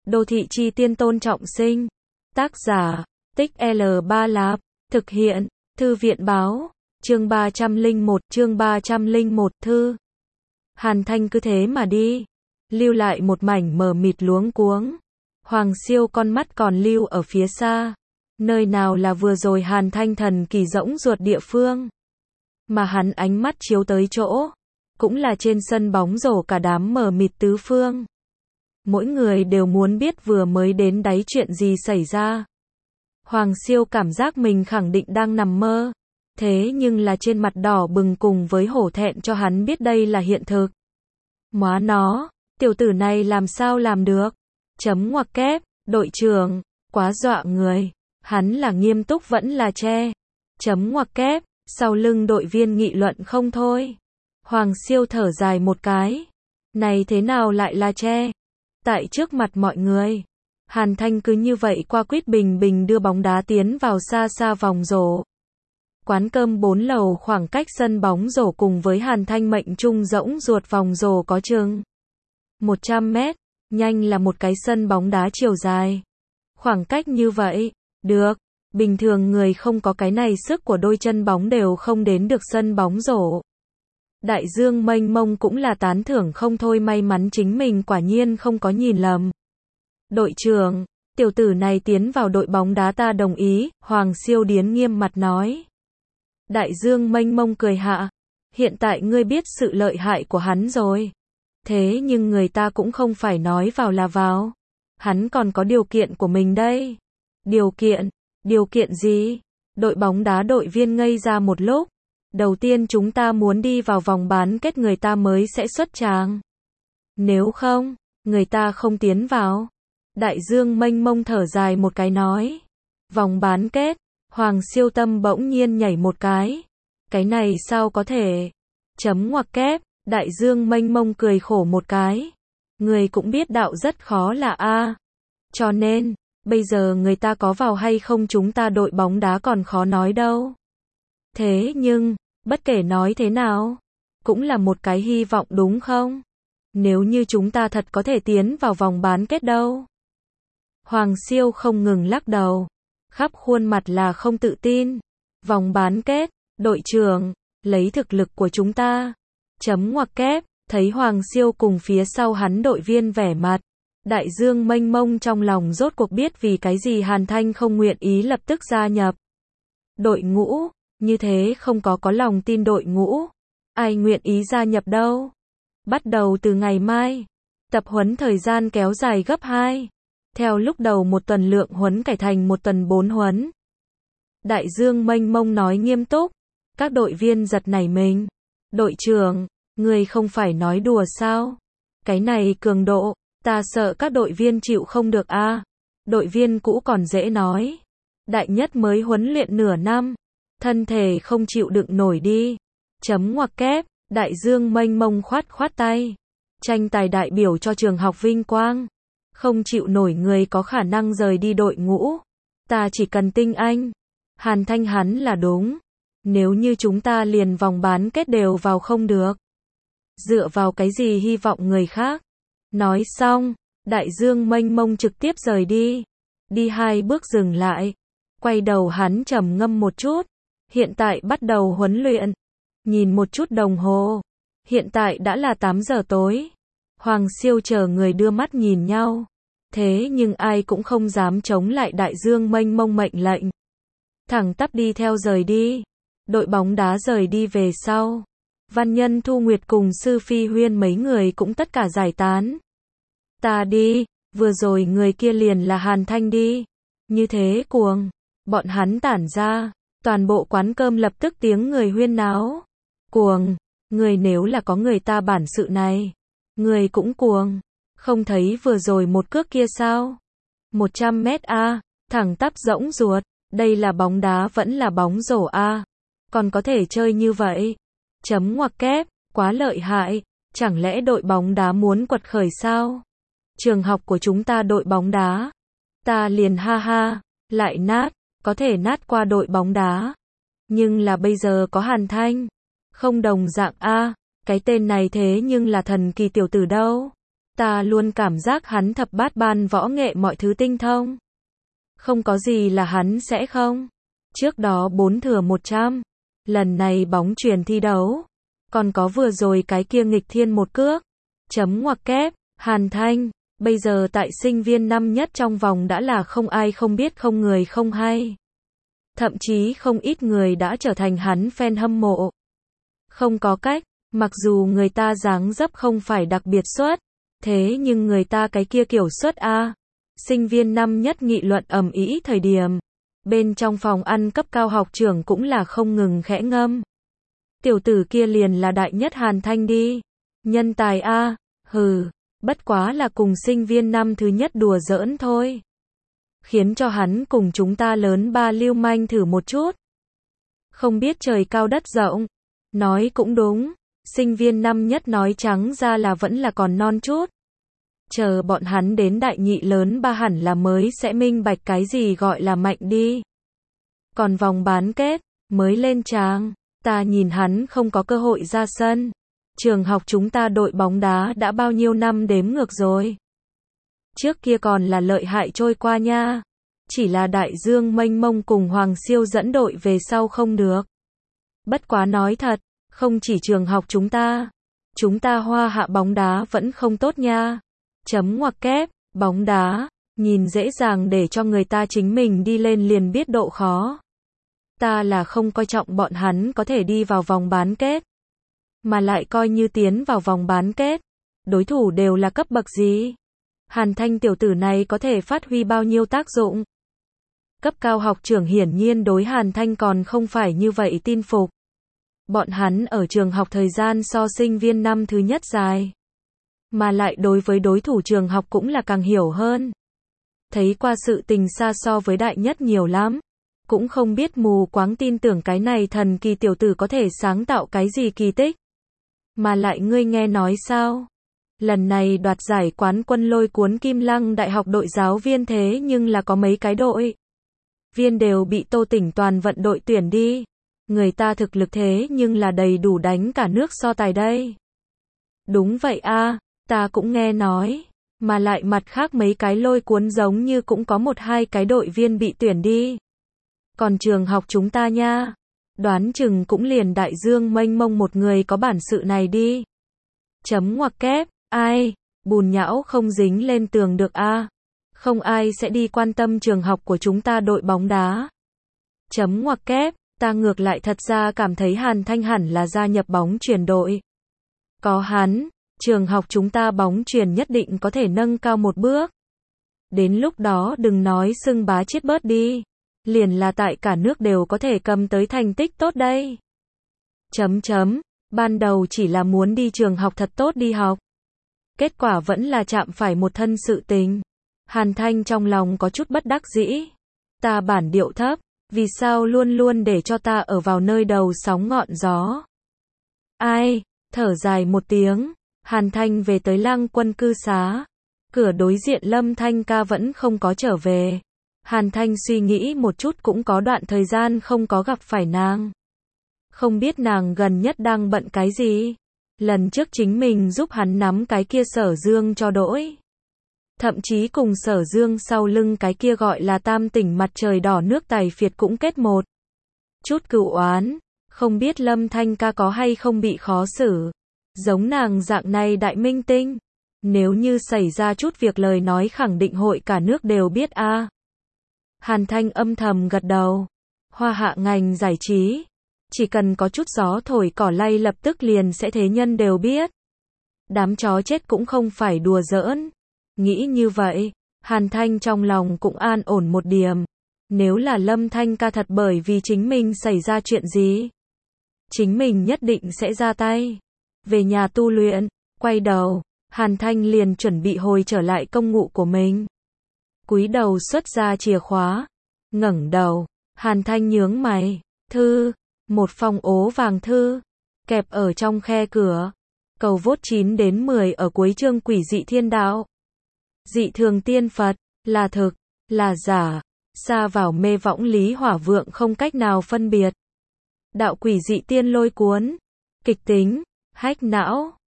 Đô thị chi tiên Tôn Trọng Sinh. Tác giả, Tích L3 Lạp. Thực hiện, Thư viện báo. Chương 301 thư. Hàn Thanh cứ thế mà đi. Lưu lại một mảnh mờ mịt luống cuống. Hoàng Siêu con mắt còn lưu ở phía xa. Nơi nào là vừa rồi Hàn Thanh thần kỳ rỗng ruột địa phương. Mà hắn ánh mắt chiếu tới chỗ. Cũng là trên sân bóng rổ cả đám mờ mịt tứ phương. Mỗi người đều muốn biết vừa mới đến đáy chuyện gì xảy ra. Hoàng Siêu cảm giác mình khẳng định đang nằm mơ. Thế nhưng là trên mặt đỏ bừng cùng với hổ thẹn cho hắn biết đây là hiện thực. Móa nó, tiểu tử này làm sao làm được? Chấm ngoặc kép, đội trưởng, quá dọa người. Hắn là nghiêm túc vẫn là che. Chấm ngoặc kép, sau lưng đội viên nghị luận không thôi. Hoàng Siêu thở dài một cái. Này thế nào lại là che? Tại trước mặt mọi người. Hàn Thanh cứ như vậy qua quýt bình bình đưa bóng đá tiến vào xa xa vòng rổ. Quán cơm 4 lầu khoảng cách sân bóng rổ cùng với Hàn Thanh mệnh trung rỗng ruột vòng rổ có chừng 100 mét, nhanh là một cái sân bóng đá chiều dài. Khoảng cách như vậy, được, bình thường người không có cái này sức của đôi chân bóng đều không đến được sân bóng rổ. Đại dương mênh mông cũng là tán thưởng không thôi, may mắn chính mình quả nhiên không có nhìn lầm. Đội trưởng, tiểu tử này tiến vào đội bóng đá ta đồng ý, Hoàng Siêu điến nghiêm mặt nói. Đại dương mênh mông cười hạ, hiện tại ngươi biết sự lợi hại của hắn rồi. Thế nhưng người ta cũng không phải nói vào là vào. Hắn còn có điều kiện của mình đây. Điều kiện gì? Đội bóng đá đội viên ngây ra một lúc. Đầu tiên chúng ta muốn đi vào vòng bán kết người ta mới sẽ xuất tràng. Nếu không, người ta không tiến vào. Đại dương mênh mông thở dài một cái nói. Vòng bán kết, Hoàng Siêu tâm bỗng nhiên nhảy một cái. Cái này sao có thể? Chấm ngoặc kép, đại dương mênh mông cười khổ một cái. Người cũng biết đạo rất khó là a. Cho nên, bây giờ người ta có vào hay không chúng ta đội bóng đá còn khó nói đâu. Thế nhưng, bất kể nói thế nào, cũng là một cái hy vọng đúng không? Nếu như chúng ta thật có thể tiến vào vòng bán kết đâu. Hoàng Siêu không ngừng lắc đầu, khắp khuôn mặt là không tự tin. Vòng bán kết, đội trưởng, lấy thực lực của chúng ta. Chấm ngoặc kép, thấy Hoàng Siêu cùng phía sau hắn đội viên vẻ mặt. Đại dương mênh mông trong lòng rốt cuộc biết vì cái gì Hàn Thanh không nguyện ý lập tức gia nhập đội ngũ, như thế không có lòng tin đội ngũ. Ai nguyện ý gia nhập đâu? Bắt đầu từ ngày mai, tập huấn thời gian kéo dài gấp 2. Theo lúc đầu một tuần lượng huấn cải thành một tuần 4 huấn. Đại dương mênh mông nói nghiêm túc. Các đội viên giật nảy mình. Đội trưởng, người không phải nói đùa sao? Cái này cường độ, ta sợ các đội viên chịu không được a. Đội viên cũ còn dễ nói. Đại nhất mới huấn luyện nửa năm. Thân thể không chịu đựng nổi đi. Chấm ngoặc kép, đại dương mênh mông khoát tay. Tranh tài đại biểu cho trường học vinh quang. Không chịu nổi người có khả năng rời đi đội ngũ. Ta chỉ cần tinh anh. Hàn Thanh hắn là đúng. Nếu như chúng ta liền vòng bán kết đều vào không được. Dựa vào cái gì hy vọng người khác? Nói xong, đại dương mênh mông trực tiếp rời đi. Đi 2 bước dừng lại. Quay đầu hắn trầm ngâm một chút. Hiện tại bắt đầu huấn luyện. Nhìn một chút đồng hồ. Hiện tại đã là 8 giờ tối. Hoàng Siêu chờ người đưa mắt nhìn nhau. Thế nhưng ai cũng không dám chống lại đại dương mênh mông mệnh lệnh. Thẳng tắp đi theo rời đi. Đội bóng đá rời đi về sau. Văn Nhân Thu Nguyệt cùng Sư Phi Huyên mấy người cũng tất cả giải tán. Ta đi, vừa rồi người kia liền là Hàn Thanh đi. Như thế cuồng. Bọn hắn tản ra. Toàn bộ quán cơm lập tức tiếng người huyên náo. Cuồng. Người nếu là có người ta bản sự này. Người cũng cuồng. Không thấy vừa rồi một cước kia sao? 100 mét a, thẳng tắp rỗng ruột. Đây là bóng đá vẫn là bóng rổ a. Còn có thể chơi như vậy. Chấm ngoặc kép, quá lợi hại. Chẳng lẽ đội bóng đá muốn quật khởi sao? Trường học của chúng ta đội bóng đá. Ta liền ha ha, lại nát, có thể nát qua đội bóng đá. Nhưng là bây giờ có Hàn Thanh. Không đồng dạng a, cái tên này thế nhưng là thần kỳ tiểu tử đâu. Ta luôn cảm giác hắn thập bát ban võ nghệ mọi thứ tinh thông. Không có gì là hắn sẽ không. Trước đó 4 thừa 100. Lần này bóng chuyền thi đấu. Còn có vừa rồi cái kia nghịch thiên một cước. Chấm ngoặc kép, Hàn Thanh. Bây giờ tại sinh viên năm nhất trong vòng đã là không ai không biết không người không hay. Thậm chí không ít người đã trở thành hắn fan hâm mộ. Không có cách, mặc dù người ta dáng dấp không phải đặc biệt xuất, thế nhưng người ta cái kia kiểu xuất a. Sinh viên năm nhất nghị luận ầm ĩ thời điểm. Bên trong phòng ăn cấp cao học trưởng cũng là không ngừng khẽ ngâm. Tiểu tử kia liền là đại nhất Hàn Thanh đi. Nhân tài a, hừ, bất quá là cùng sinh viên năm thứ nhất đùa giỡn thôi. Khiến cho hắn cùng chúng ta lớn ba lưu manh thử một chút. Không biết trời cao đất rộng. Nói cũng đúng, sinh viên năm nhất nói trắng ra là vẫn là còn non chút. Chờ bọn hắn đến đại nhị lớn ba hẳn là mới sẽ minh bạch cái gì gọi là mạnh đi. Còn vòng bán kết, mới lên tràng, ta nhìn hắn không có cơ hội ra sân. Trường học chúng ta đội bóng đá đã bao nhiêu năm đếm ngược rồi. Trước kia còn là lợi hại trôi qua nha. Chỉ là đại dương mênh mông cùng Hoàng Siêu dẫn đội về sau không được. Bất quá nói thật, không chỉ trường học chúng ta Hoa Hạ bóng đá vẫn không tốt nha. Chấm ngoặc kép, bóng đá, nhìn dễ dàng để cho người ta chính mình đi lên liền biết độ khó. Ta là không coi trọng bọn hắn có thể đi vào vòng bán kết. Mà lại coi như tiến vào vòng bán kết. Đối thủ đều là cấp bậc gì? Hàn Thanh tiểu tử này có thể phát huy bao nhiêu tác dụng? Cấp cao học trưởng hiển nhiên đối Hàn Thanh còn không phải như vậy tin phục. Bọn hắn ở trường học thời gian so sinh viên năm thứ nhất dài. Mà lại đối với đối thủ trường học cũng là càng hiểu hơn. Thấy qua sự tình xa so với đại nhất nhiều lắm. Cũng không biết mù quáng tin tưởng cái này thần kỳ tiểu tử có thể sáng tạo cái gì kỳ tích. Mà lại ngươi nghe nói sao? Lần này đoạt giải quán quân lôi cuốn Kim Lăng Đại học đội giáo viên thế nhưng là có mấy cái đội viên đều bị Tô Tỉnh toàn vận đội tuyển đi. Người ta thực lực thế nhưng là đầy đủ đánh cả nước so tài đây. Đúng vậy a, ta cũng nghe nói. Mà lại mặt khác mấy cái lôi cuốn giống như cũng có 1-2 cái đội viên bị tuyển đi. Còn trường học chúng ta nha, đoán chừng cũng liền đại dương mênh mông một người có bản sự này đi. Chấm ngoặc kép, ai, bùn nhão không dính lên tường được a. Không ai sẽ đi quan tâm trường học của chúng ta đội bóng đá. Chấm ngoặc kép, ta ngược lại thật ra cảm thấy Hàn Thanh hẳn là gia nhập bóng chuyền đội. Có hắn, trường học chúng ta bóng chuyền nhất định có thể nâng cao một bước. Đến lúc đó đừng nói xưng bá chết bớt đi. Liền là tại cả nước đều có thể cầm tới thành tích tốt đây. Ban đầu chỉ là muốn đi trường học thật tốt đi học. Kết quả vẫn là chạm phải một thân sự tình. Hàn Thanh trong lòng có chút bất đắc dĩ. Ta bản điệu thấp, vì sao luôn luôn để cho ta ở vào nơi đầu sóng ngọn gió. Ai, thở dài một tiếng, Hàn Thanh về tới Lăng Quân cư xá. Cửa đối diện Lâm Thanh ca vẫn không có trở về. Hàn Thanh suy nghĩ một chút cũng có đoạn thời gian không có gặp phải nàng. Không biết nàng gần nhất đang bận cái gì. Lần trước chính mình giúp hắn nắm cái kia Sở Dương cho đỗi. Thậm chí cùng Sở Dương sau lưng cái kia gọi là Tam Tỉnh Mặt Trời Đỏ nước Tài Phiệt cũng kết một chút cựu oán. Không biết Lâm Thanh ca có hay không bị khó xử. Giống nàng dạng này đại minh tinh. Nếu như xảy ra chút việc lời nói khẳng định hội cả nước đều biết a. Hàn Thanh âm thầm gật đầu. Hoa Hạ ngành giải trí. Chỉ cần có chút gió thổi cỏ lay lập tức liền sẽ thế nhân đều biết. Đám chó chết cũng không phải đùa giỡn. Nghĩ như vậy, Hàn Thanh trong lòng cũng an ổn một điểm. Nếu là Lâm Thanh ca thật bởi vì chính mình xảy ra chuyện gì, chính mình nhất định sẽ ra tay. Về nhà tu luyện, quay đầu, Hàn Thanh liền chuẩn bị hồi trở lại công ngụ của mình. Cúi đầu xuất ra chìa khóa, ngẩng đầu, Hàn Thanh nhướng mày, thư, một phong ố vàng thư, kẹp ở trong khe cửa. Cầu vốt 9 đến 10 ở cuối chương Quỷ dị thiên đạo. Dị thường tiên Phật, là thực, là giả, xa vào mê võng lý hỏa vượng không cách nào phân biệt. Đạo quỷ dị tiên lôi cuốn, kịch tính, hách não,